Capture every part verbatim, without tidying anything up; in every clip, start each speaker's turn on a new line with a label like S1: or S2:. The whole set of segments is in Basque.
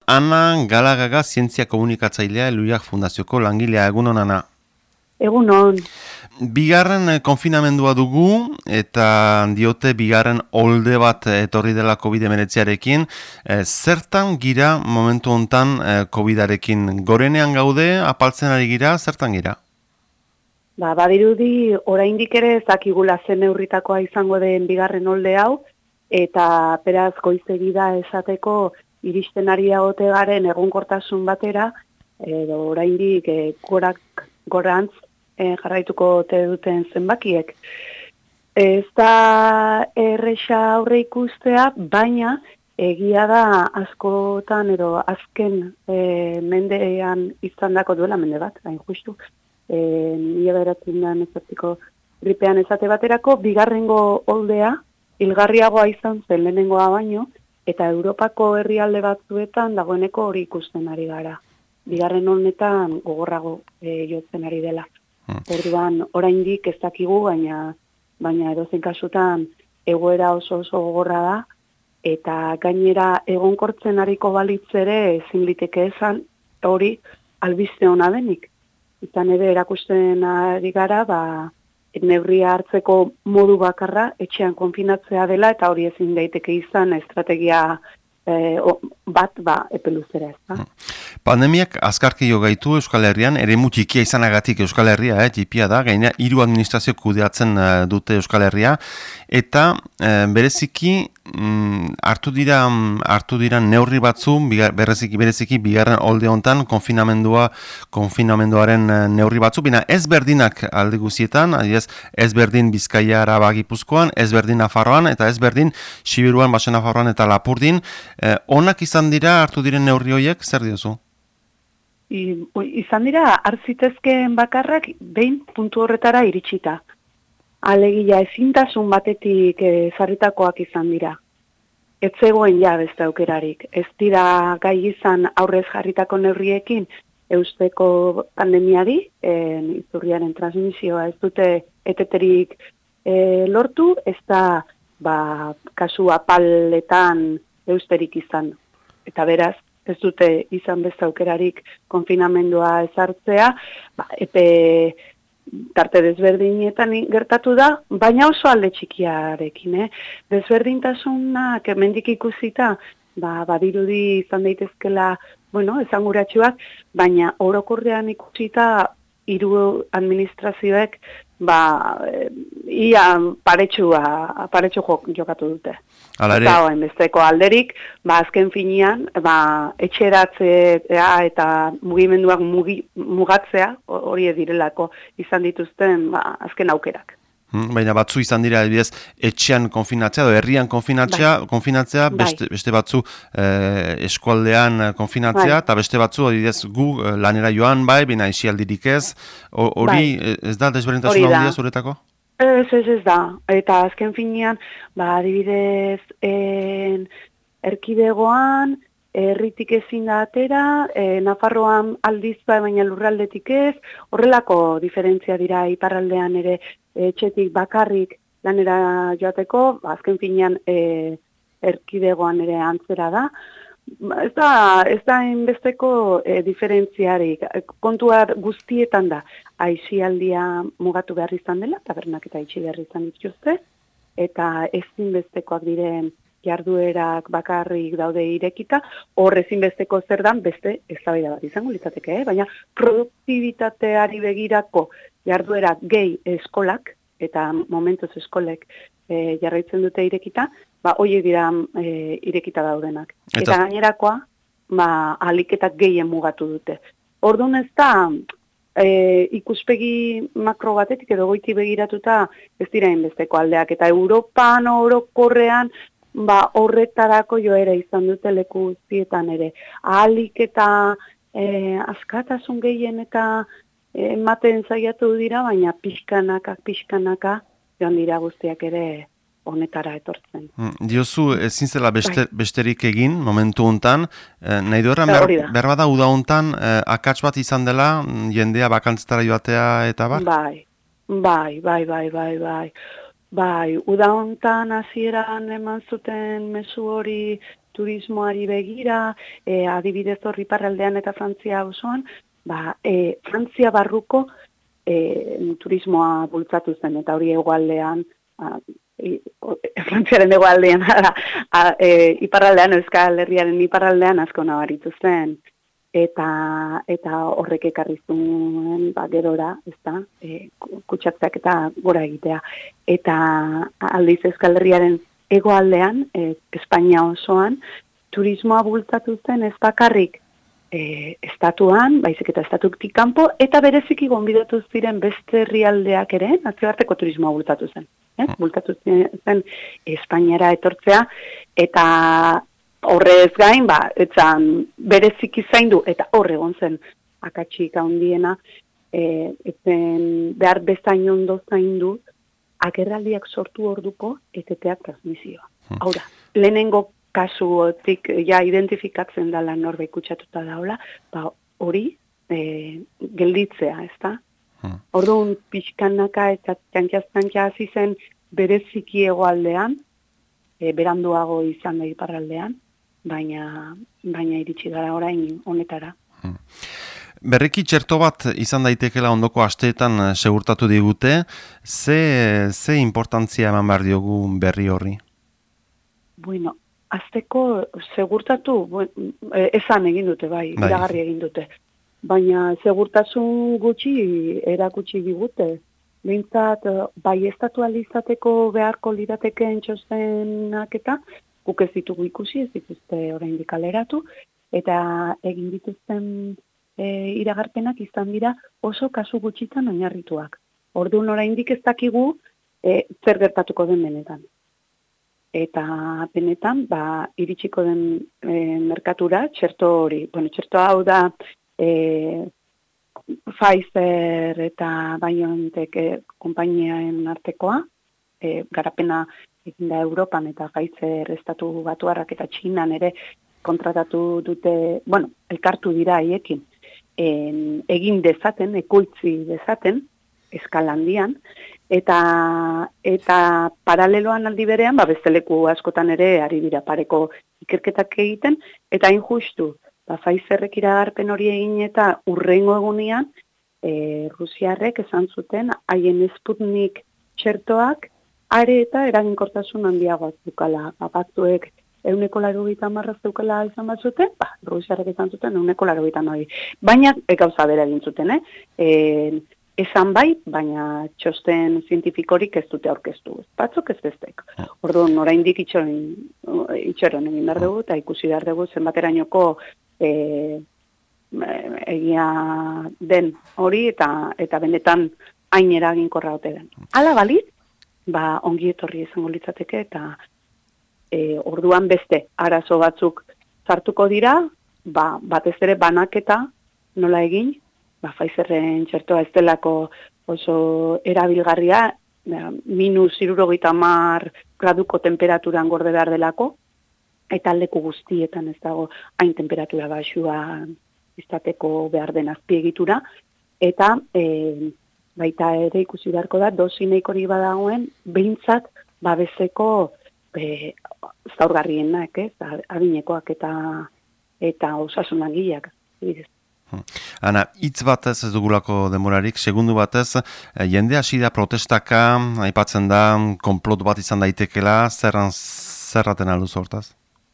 S1: Ana Galagaga zientzia komunikatzailea Eluiak Fundazioko langilea. Egunon, Ana?
S2: Egunon.
S1: Bigarren konfinamendua dugu eta diote bigarren olde bat etorri dela covid hemeretziarekin. E, zertan gira momentu hontan e, covidarekin? Gorenean gaude, apaltzen ari gira, zertan gira?
S2: Ba, badirudi oraindik ere ez dakigula zen neurritakoa izango den bigarren olde hau, eta beraz goizegi da esateko iristen ari agote garen egonkortasun batera, edo oraindik e, gorak gorantz e, jarraituko ote duten zenbakiek. Ez da erresa aurre ikustea, baina egia da askotan edo azken e, mendean izandako duela mende bat, hain justu, e, mila bederatziehun eta hemezortziko gripean esate baterako, bigarrengo oldea hilgarriagoa izan zen lehenengoa baino, eta Europako herrialde batzuetan dagoeneko hori ikusten ari gara. Bigarren honetan gogorrago e, jotzen ari dela. Hmm. Orduan, oraindik ez dakigu, baina baina edozein kasutan egoera oso oso gogorra da, eta gainera egonkortzen ariko balitz ere ezin liteke esan hori albiste ona denik. Izan ere erakusten ari gara, ba, neurria hartzeko modu bakarra etxean konfinatzea dela, eta hori ezin daiteke izan estrategia eh, bat ba, epe luzera ez da.
S1: Pandemiak azkarki jo gaitu Euskal Herrian, eremu txikia izanagatik Euskal Herria, eh, txipia da, gaina hiru administrazio kudeatzen uh, dute Euskal Herria, eta uh, bereziki mm, hartu dira hartu dira neurri batzu, bigar, bereziki bereziki bigarren olde hontan konfinamendua konfinamenduaren uh, neurri batzu, bina ez berdinak alde guzietan, adibidez ez berdin Bizkaia, Araba, Gipuzkoan, ez berdin Nafarroan eta ez berdin Sibiruan, Baxe Nafarroan eta Lapurdin. Eh, onak izan dira hartu diren neurri horiek, zer diozu?
S2: I, izan dira, hartzitezkeen bakarrak behin puntu horretara iritsita. Alegia ezintasun batetik ezarritakoak izan dira. Ez zegoen ja beste aukerarik. Ez dira gai izan aurrez jarritako neurriekin eusteko pandemiari, e, izurriaren transmisioa ez dute eteterik e, lortu, ez da ba, kasu apaletan eusterik izan. Eta beraz, ez dute izan beste aukerarik konfinamendua ezartzea, ba, epe tarte desberdinetan gertatu da, baina oso alde txikiarekin, eh? Desberdintasunak hemendik ikusita, ba, badirudi izan daitezkela, bueno, esanguratsuak, baina orokorrean ikusita hiru administrazioek ba, ia paretsua, paretsu jokatu dute. Eta hoen besteko alderik, ba, azken finean, ba, etxeratzea eta mugimendua mugi, mugatzea, hori direlako izan dituzten ba, azken aukerak.
S1: Baina batzu izan dira, adibidez, etxean konfinatzea, edo herrian konfinatzea, bai. konfinatzea beste, beste batzu eh, eskualdean konfinatzea, eta bai. beste batzu, adibidez, gu lanera joan, bai, bina isialdirik ez, hori bai. ez da desberdintasun handia zuretako?
S2: Ez, ez, ez da. Eta azken finean, ba, adibidez, en, erkidegoan, herritik ezin da atera, e, Nafarroan aldiz baina lurraldetik ez, horrelako diferentzia dira iparraldean ere etxetik bakarrik lanera joateko, ba, azken finean e, erkidegoan ere antzera da. Ez da, ez da enbesteko e, diferentziarik, kontua guztietan da, aisialdia mugatu behar izan dela, tabernak eta itxi behar izan dituzte, eta ezinbestekoak diren jarduerak bakarrik daude irekita, hor ezinbesteko zer dan beste eztabaida bat izango litzateke, eh? Baina produktibitateari begirako jarduerak gehi eskolak, eta momentuz eskolek e, jarraitzen dute irekita, ba, horiek dira e, irekita daudenak. Eta, eta gainerakoa, ba, aliketak gehien mugatu dute. Orduan ez da, e, ikuspegi makro batetik edo goiti begiratuta ez dira inbesteko aldeak. Eta Europan orokorrean, ba, horretarako joera izan dute leku guztietan ere. Ahalik eta e, askatasun gehien eta ematen zaiatu dira, baina pixkanaka, pixkanaka, joan dira guztiak ere honetara etortzen.
S1: Mm, diozu, ezin zela beste, besterik egin, momentu hontan, eh, nahi duerran behar, behar bada uda hontan, eh, akats bat izan dela, jendea bakantzitara joatea eta bar?
S2: Bai, bai, bai, bai, bai, bai. Bai, uda hontan hasieran eman zuten mezu hori turismoari begira, e, adibidez hor iparraldean eta Frantzia osoan, ba, e, Frantzia barruko e, turismoa bultzatu zen, eta hori hegoaldean, e, Frantziaren hegoaldean, e, iparraldean, Euskal Herriaren iparraldean asko nabaritu zen, eta eta horrek ekarri zuen ba gerora, ezta? E, kutsatzeak eta gora egitea. Eta aldiz Euskal Herriaren hegoaldean, e, Espainia osoan turismoa bultzatu zen ez bakarrik e, estatuan, baizik eta estatutik kanpo, eta bereziki gonbidatu ziren beste herrialdeak ere nazioarteko turismoa bultzatu zen. Eh? Bultzatu zen Espainiara etortzea, eta horrez gain, ba, etzan bereziki zaindu, eta horre egon zen akatsik handiena, e, etzen behar bezain ondo zaindu, agerraldiak sortu orduko eteteak transmisioa. Hmm. Hau da, lehenengo kasuotik ja identifikatzen dela norbait kutsatuta daula, ba, hori e, gelditzea, ez da? Hmm. Orduan pixkanaka eta txantxaz-txantxa hasi zen bereziki hegoaldean, e, beranduago izan da iparraldean, baina baina iritsi gara orain honetara. Hmm.
S1: Berriki txerto bat izan daitekela ondoko asteetan segurtatu digute, ze, ze importantzia eman behar diogu berri horri?
S2: Bueno, azteko segurtatu, bueno, esan egin dute, bai, bai, iragarri egin dute. Baina segurtasun gutxi erakutsi digute. Behintzat, bai estatu alizateko beharko liratekeen txostenak eta guk ez ditugu ikusi, ez dituzte oraindik kaleratu, eta egin dituzten e, iragarpenak izan dira oso kasu gutxitan oinarrituak. Orduan oraindik ez dakigu e, zer gertatuko den benetan. Eta benetan, ba, iritsiko den e, merkatura, txerto hori. Bueno, txerto hau da e, Pfizer eta BioNTech e, konpainiaen artekoa, e, garapena egin da Europan eta Pfizer estatu batuarrak eta Txinan ere kontratatu dute, bueno, elkartu dira haiekin, egin dezaten, ekoitzi dezaten, eskala handian, eta eta paraleloan aldi berean, ba, beste leku askotan ere ari dira pareko ikerketak egiten, eta hain justu, ba, Pfizerrek iragarpen hori egin eta urrengo egunean, e, Rusiarrek esan zuten, haien Sputnik txertoak, are eta eraginkortasun handiagoa zukala. Batzuek euneko larogeita hamarra zeukala izan bat zuten, ba, Rusiarrek izan zuten euneko larogeita hamabi. Baina gauza bera egin zuten, eh? E, esan bai, baina txosten zientifikorik ez dute aurkeztu. Batzuk ez bestek. Orduan, oraindik itxoron egin behar dugu, eta ikusi behar dugu zenbaterainoko e, egia den hori, eta eta benetan hain eraginkorra ote den. Hala balitz, ba, ongi etorri izango litzateke, eta e, orduan beste arazo batzuk sartuko dira, ba, batez ere banaketa nola egin, ba, Pfizerren txertoa ez delako oso erabilgarria, ba, minus hirurogeita hamar graduko temperaturan gorde behar delako, eta leku guztietan ez dago hain temperatura baxua izateko behar den azpiegitura, eta e, baita ere ikusi beharko da, dosi nahikori badagoen, behintzat babeseko e, zaurgarrienak, ez, adinekoak eta eta osasunagileak.
S1: Ana, hitz batez ez dugulako demorarik, segundu batez, jende hasi da protestaka, aipatzen da, konplot bat izan daitekela, zerran zerraten alduz hortaz?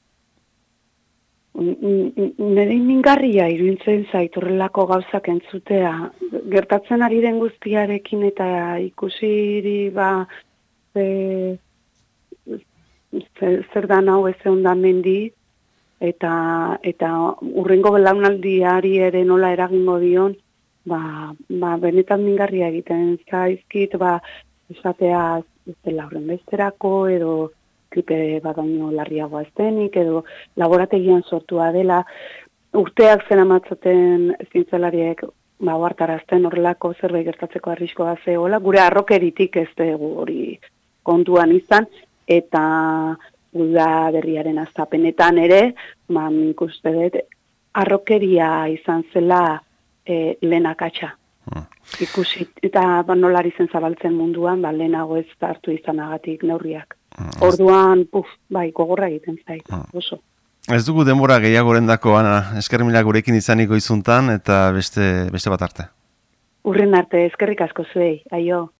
S2: Nire mingarria iruditzen zait horrelako gauzak entzutea. Gertatzen ari den guztiarekin eta ikusiri ba ze, ze, zer dan hau ez ondan mendi eta eta urrengo belaunaldiari ere nola eragingo dion, ba, ba benetan mingarria egiten zaizkit, ba esatea ez dela horren besterako edo gripe badaino larriagoa estenik, edo laborategian sortua dela, urteak zen amatzaten zientzialariek ba, ohartarazten horrelako zerbait gertatzeko arriskoa zegoela, gure arrokeritik ez dugu hori kontuan izan, eta uda berriaren hastapenetan ere, ba, nik uste dut, arrokeria izan zela e, lehenakatsa. Hmm. Ikusi, eta ba, nolari zen zabaltzen munduan, ba, lehenago ez hartu izanagatik neurriak. Orduan, puf, bai, gogorra egiten zait, oso.
S1: Ez dugu denbora gehiago orendako, Ana, esker mila gurekin izaniko izuntan, eta beste, beste bat arte.
S2: Urren arte, eskerrik asko zuei, aio.